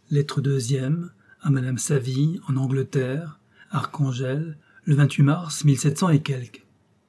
Lettre deuxième à Madame Savy, en Angleterre, Archangel, le 28 mars 1700 et quelques.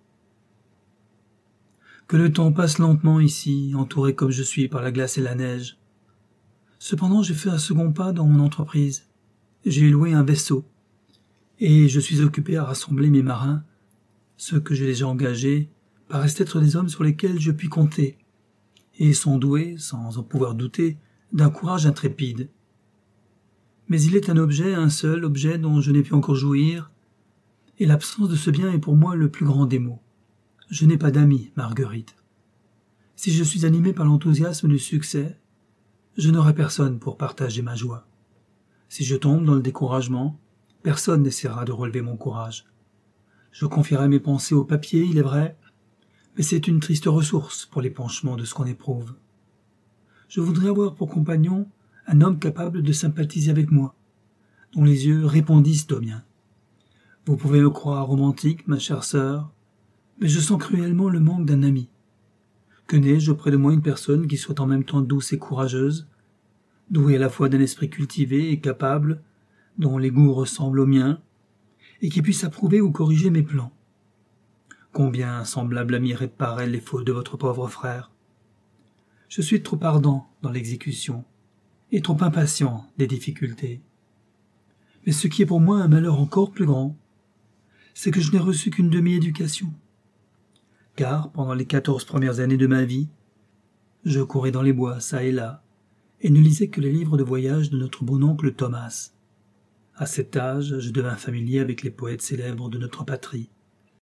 Que le temps passe lentement ici, entouré comme je suis par la glace et la neige. Cependant, j'ai fait un second pas dans mon entreprise. J'ai loué un vaisseau, et je suis occupé à rassembler mes marins. Ceux que j'ai déjà engagés paraissent être des hommes sur lesquels je puis compter, et sont doués, sans en pouvoir douter, d'un courage intrépide. Mais il est un seul objet dont je n'ai pu encore jouir, et l'absence de ce bien est pour moi le plus grand des maux. Je n'ai pas d'amis, Marguerite. Si je suis animé par l'enthousiasme du succès, je n'aurai personne pour partager ma joie. Si je tombe dans le découragement, personne n'essaiera de relever mon courage. Je confierai mes pensées au papier, il est vrai, mais c'est une triste ressource pour l'épanchement de ce qu'on éprouve. Je voudrais avoir pour compagnon un homme capable de sympathiser avec moi, dont les yeux répondissent aux miens. Vous pouvez me croire romantique, ma chère sœur, mais je sens cruellement le manque d'un ami. Que n'ai-je auprès de moi une personne qui soit en même temps douce et courageuse, douée à la fois d'un esprit cultivé et capable, dont les goûts ressemblent aux miens, et qui puisse approuver ou corriger mes plans. Combien un semblable ami réparerait les fautes de votre pauvre frère. Je suis trop ardent dans l'exécution, et trop impatient des difficultés. Mais ce qui est pour moi un malheur encore plus grand, c'est que je n'ai reçu qu'une demi-éducation. Car, pendant les 14 premières années de ma vie, je courais dans les bois, çà et là, et ne lisais que les livres de voyage de notre bon oncle Thomas. À cet âge, je devins familier avec les poètes célèbres de notre patrie.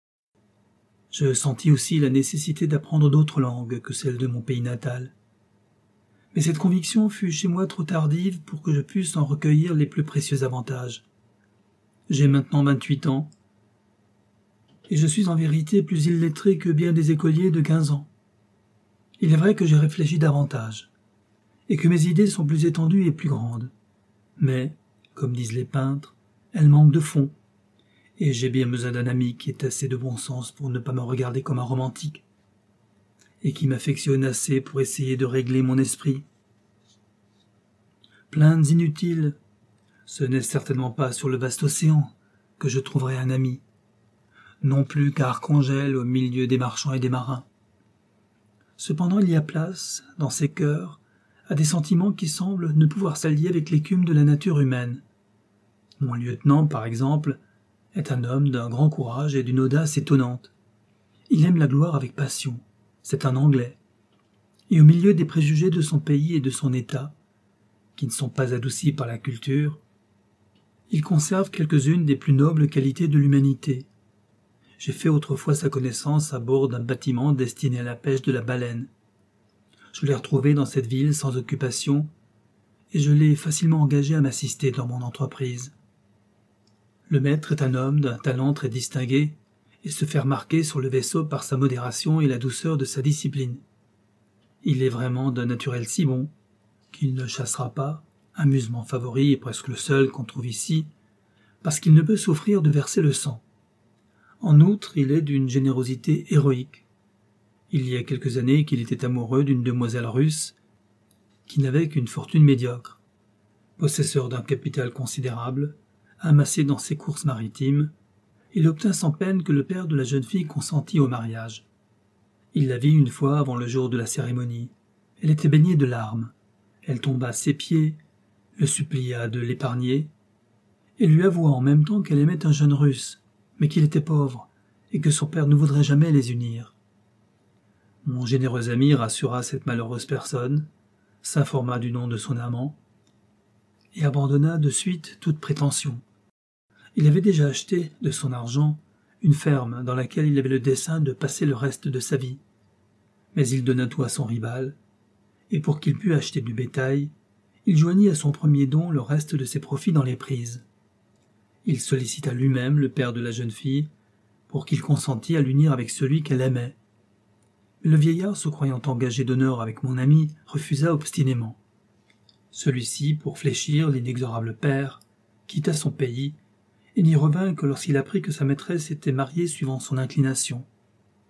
Je sentis aussi la nécessité d'apprendre d'autres langues que celles de mon pays natal. Mais cette conviction fut chez moi trop tardive pour que je puisse en recueillir les plus précieux avantages. J'ai maintenant 28 ans, et je suis en vérité plus illettré que bien des écoliers de 15 ans. Il est vrai que j'ai réfléchi davantage, et que mes idées sont plus étendues et plus grandes. Mais, comme disent les peintres, elles manquent de fond, et j'ai bien besoin d'un ami qui ait assez de bon sens pour ne pas me regarder comme un romantique, et qui m'affectionne assez pour essayer de régler mon esprit. Plaintes inutiles, ce n'est certainement pas sur le vaste océan que je trouverai un ami, non plus qu'à Archangel au milieu des marchands et des marins. Cependant il y a place, dans ces cœurs, à des sentiments qui semblent ne pouvoir s'allier avec l'écume de la nature humaine. Mon lieutenant, par exemple, est un homme d'un grand courage et d'une audace étonnante. Il aime la gloire avec passion. C'est un Anglais. Et au milieu des préjugés de son pays et de son État, qui ne sont pas adoucis par la culture, il conserve quelques-unes des plus nobles qualités de l'humanité. J'ai fait autrefois sa connaissance à bord d'un bâtiment destiné à la pêche de la baleine. Je l'ai retrouvé dans cette ville sans occupation, et je l'ai facilement engagé à m'assister dans mon entreprise. Le maître est un homme d'un talent très distingué, et se fait remarquer sur le vaisseau par sa modération et la douceur de sa discipline. Il est vraiment d'un naturel si bon qu'il ne chassera pas, amusement favori et presque le seul qu'on trouve ici, parce qu'il ne peut souffrir de verser le sang. En outre, il est d'une générosité héroïque. Il y a quelques années qu'il était amoureux d'une demoiselle russe qui n'avait qu'une fortune médiocre. Possesseur d'un capital considérable, amassé dans ses courses maritimes, il obtint sans peine que le père de la jeune fille consentît au mariage. Il la vit une fois avant le jour de la cérémonie. Elle était baignée de larmes. Elle tomba à ses pieds, le supplia de l'épargner, et lui avoua en même temps qu'elle aimait un jeune russe, mais qu'il était pauvre, et que son père ne voudrait jamais les unir. Mon généreux ami rassura cette malheureuse personne, s'informa du nom de son amant, et abandonna de suite toute prétention. Il avait déjà acheté, de son argent, une ferme dans laquelle il avait le dessein de passer le reste de sa vie. Mais il donna tout à son rival, et pour qu'il pût acheter du bétail, il joignit à son premier don le reste de ses profits dans les prises. Il sollicita lui-même le père de la jeune fille pour qu'il consentît à l'unir avec celui qu'elle aimait. Mais le vieillard, se croyant engagé d'honneur avec mon ami, refusa obstinément. Celui-ci, pour fléchir l'inexorable père, quitta son pays et n'y revint que lorsqu'il apprit que sa maîtresse était mariée suivant son inclination.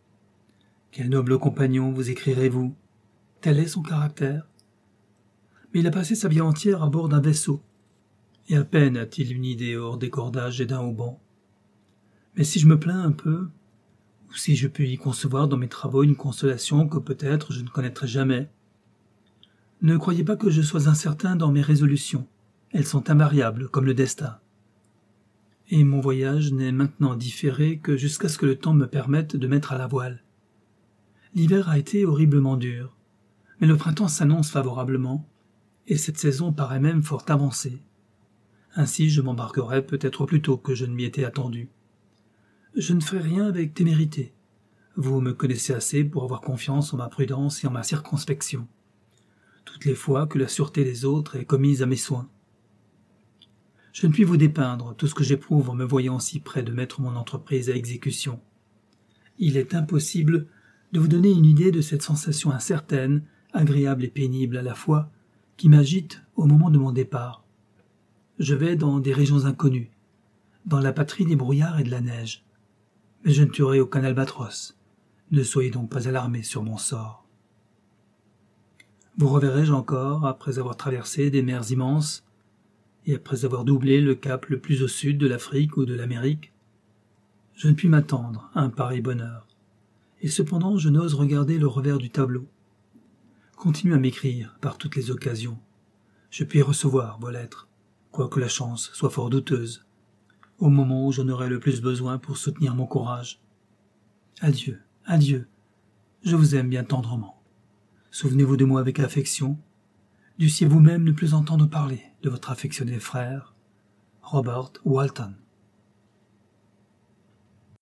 Quel noble compagnon, vous écrirez-vous. Tel est son caractère. mais il a passé sa vie entière à bord d'un vaisseau, et à peine a-t-il une idée hors des cordages et d'un haubans. Mais si je me plains un peu, ou si je puis y concevoir dans mes travaux une consolation que peut-être je ne connaîtrai jamais, ne croyez pas que je sois incertain dans mes résolutions, elles sont invariables comme le destin. Et mon voyage n'est maintenant différé que jusqu'à ce que le temps me permette de mettre à la voile. L'hiver a été horriblement dur, mais le printemps s'annonce favorablement, et cette saison paraît même fort avancée. Ainsi je m'embarquerai peut-être plus tôt que je ne m'y étais attendu. Je ne ferai rien avec témérité. Vous me connaissez assez pour avoir confiance en ma prudence et en ma circonspection, toutes les fois que la sûreté des autres est commise à mes soins. Je ne puis vous dépeindre tout ce que j'éprouve en me voyant si près de mettre mon entreprise à exécution. Il est impossible de vous donner une idée de cette sensation incertaine, agréable et pénible à la fois, qui m'agite au moment de mon départ. Je vais dans des régions inconnues, dans la patrie des brouillards et de la neige. Mais je ne tuerai aucun albatros. Ne soyez donc pas alarmés sur mon sort. Vous reverrai-je encore, après avoir traversé des mers immenses, et après avoir doublé le cap le plus au sud de l'Afrique ou de l'Amérique? Je ne puis m'attendre à un pareil bonheur, et cependant je n'ose regarder le revers du tableau. Continuez à m'écrire par toutes les occasions. Je puis recevoir vos lettres, quoique la chance soit fort douteuse, au moment où j'en aurai le plus besoin pour soutenir mon courage. Adieu, adieu, je vous aime bien tendrement. Souvenez-vous de moi avec affection. Dussiez vous-même ne plus entendre parler de votre affectionné frère, Robert Walton.